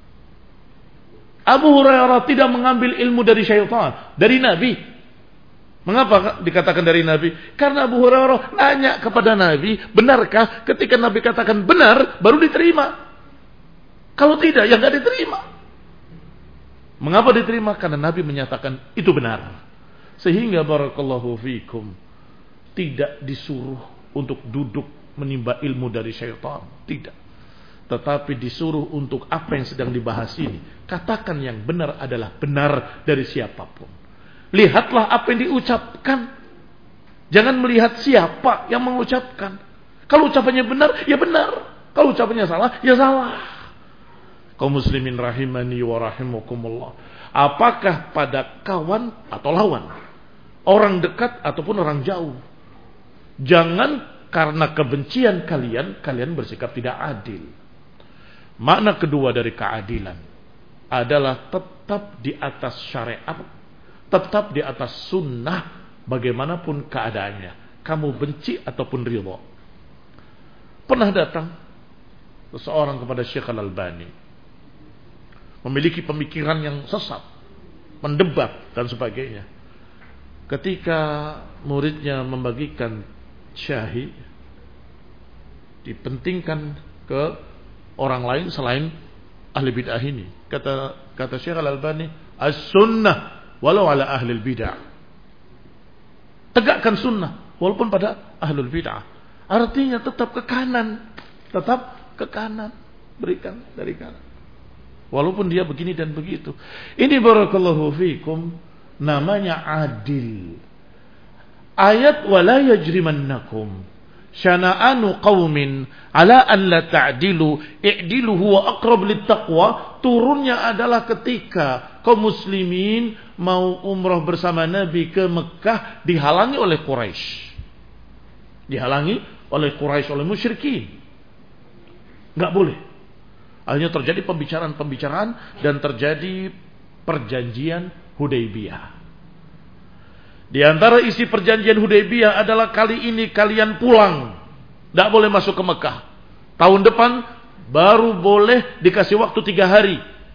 Abu Hurairah tidak mengambil ilmu dari syaitan, dari Nabi. Mengapa dikatakan dari Nabi? Karena Abu Hurairah nanya kepada Nabi, benarkah? Ketika Nabi katakan benar, baru diterima. Kalau tidak, ya nggak diterima. Mengapa diterima? Karena Nabi menyatakan itu benar. Sehingga barakallahu fikum, tidak disuruh untuk duduk menimba ilmu dari syaitan, tidak. Tetapi disuruh untuk apa yang sedang dibahas ini. Katakan yang benar adalah benar dari siapapun. Lihatlah apa yang diucapkan. Jangan melihat siapa yang mengucapkan. Kalau ucapannya benar, ya benar. Kalau ucapannya salah, ya salah. Kaum muslimin rahimani wa rahimakumullah. Apakah pada kawan atau lawan, orang dekat ataupun orang jauh, jangan karena kebencian kalian, kalian bersikap tidak adil. Makna kedua dari keadilan adalah tetap di atas syariat, tetap di atas sunnah, bagaimanapun keadaannya. Kamu benci ataupun ridha. Pernah datang seseorang kepada Syekh Al-Albani, memiliki pemikiran yang sesat, mendebat dan sebagainya. Ketika muridnya membagikan syahid, dipentingkan ke orang lain selain ahli bid'ah ini. Kata kata Syekh Al-Albani, as-sunnah walau ala ahli bid'ah. Tegakkan sunnah walaupun pada ahlul bid'ah. Artinya tetap ke kanan, tetap ke kanan, berikan dari kanan. Walaupun dia begini dan begitu. Ini barakallahu fikum namanya adil. Ayat wala yajrimannakum syana'anu qaumin ala an la ta'dilu i'dilu huwa aqrab littaqwa turunnya adalah ketika kaum muslimin mau umrah bersama Nabi ke Mekah dihalangi oleh Quraisy. Dihalangi oleh Quraisy, oleh musyrikin. Enggak boleh. Akhirnya terjadi pembicaraan-pembicaraan dan terjadi perjanjian Hudaybiyah. Di antara isi perjanjian Hudaybiyah adalah kali ini kalian pulang. Tidak boleh masuk ke Mekah. Tahun depan baru boleh dikasih waktu tiga hari.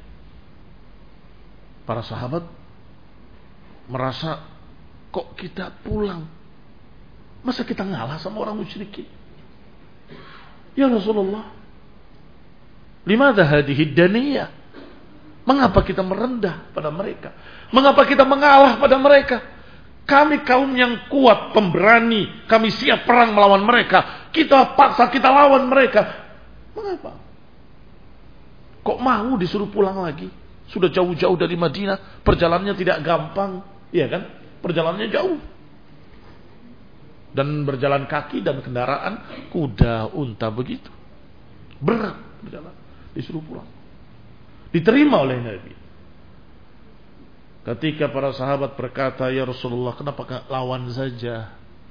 Para sahabat merasa, kok kita pulang? Masa kita ngalah sama orang musyrikin? Ya Rasulullah, limadha hadhihi daniyah? Mengapa kita merendah pada mereka? Mengapa kita mengalah pada mereka? Kami kaum yang kuat, pemberani, kami siap perang melawan mereka. Kita paksa, kita lawan mereka. Mengapa? Kok mau disuruh pulang lagi? Sudah jauh-jauh dari Madinah, perjalanannya tidak gampang, iya kan? Perjalanannya jauh. Dan berjalan kaki dan kendaraan kuda, unta begitu. Berat berjalan. Disuruh pulang. Diterima oleh Nabi. Ketika para sahabat berkata, ya Rasulullah, kenapa gak lawan saja?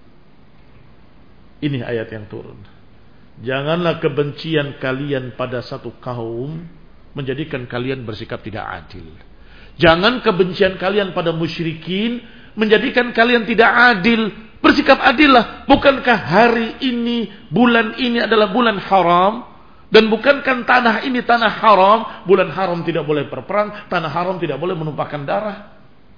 Ini ayat yang turun. Janganlah kebencian kalian pada satu kaum menjadikan kalian bersikap tidak adil. Jangan kebencian kalian pada musyrikin menjadikan kalian tidak adil. Bersikap adillah. Bukankah hari ini, bulan ini adalah bulan haram? Dan bukankah tanah ini tanah haram? Bulan haram tidak boleh berperang, tanah haram tidak boleh menumpahkan darah.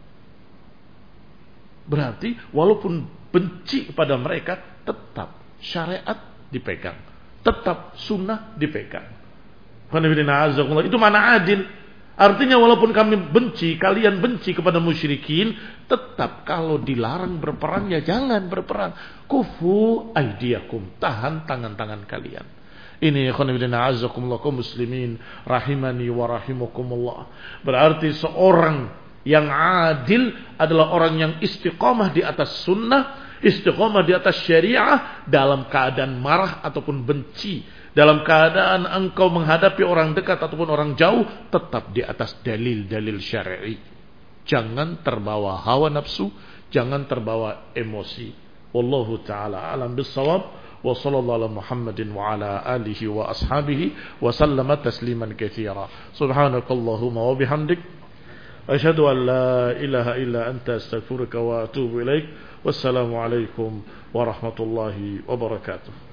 Berarti walaupun benci kepada mereka, tetap syariat dipegang, tetap sunnah dipegang. Itu mana adil? Artinya walaupun kami benci, kalian benci kepada musyrikin, tetap kalau dilarang berperang ya jangan berperang. Kufu aidiakum, tahan tangan-tangan kalian. Ini khonibidina azakumullah kaum muslimin rahimani wa rahimakumullah. Berarti seorang yang adil adalah orang yang istiqamah di atas sunnah, istiqamah di atas syariah dalam keadaan marah ataupun benci. Dalam keadaan engkau menghadapi orang dekat ataupun orang jauh, tetap di atas dalil-dalil syar'i. Jangan terbawa hawa nafsu, jangan terbawa emosi. Wallahu ta'ala alam bissawab. Wa sallallahu ala Muhammadin wa ala alihi wa ashabihi wa sallama tasliman katsira. Subhanakallahumma wa bihamdik, asyhadu an la ilaha illa anta astaghfiruka wa atubu ilaik. Wassalamu alaikum warahmatullahi wabarakatuh.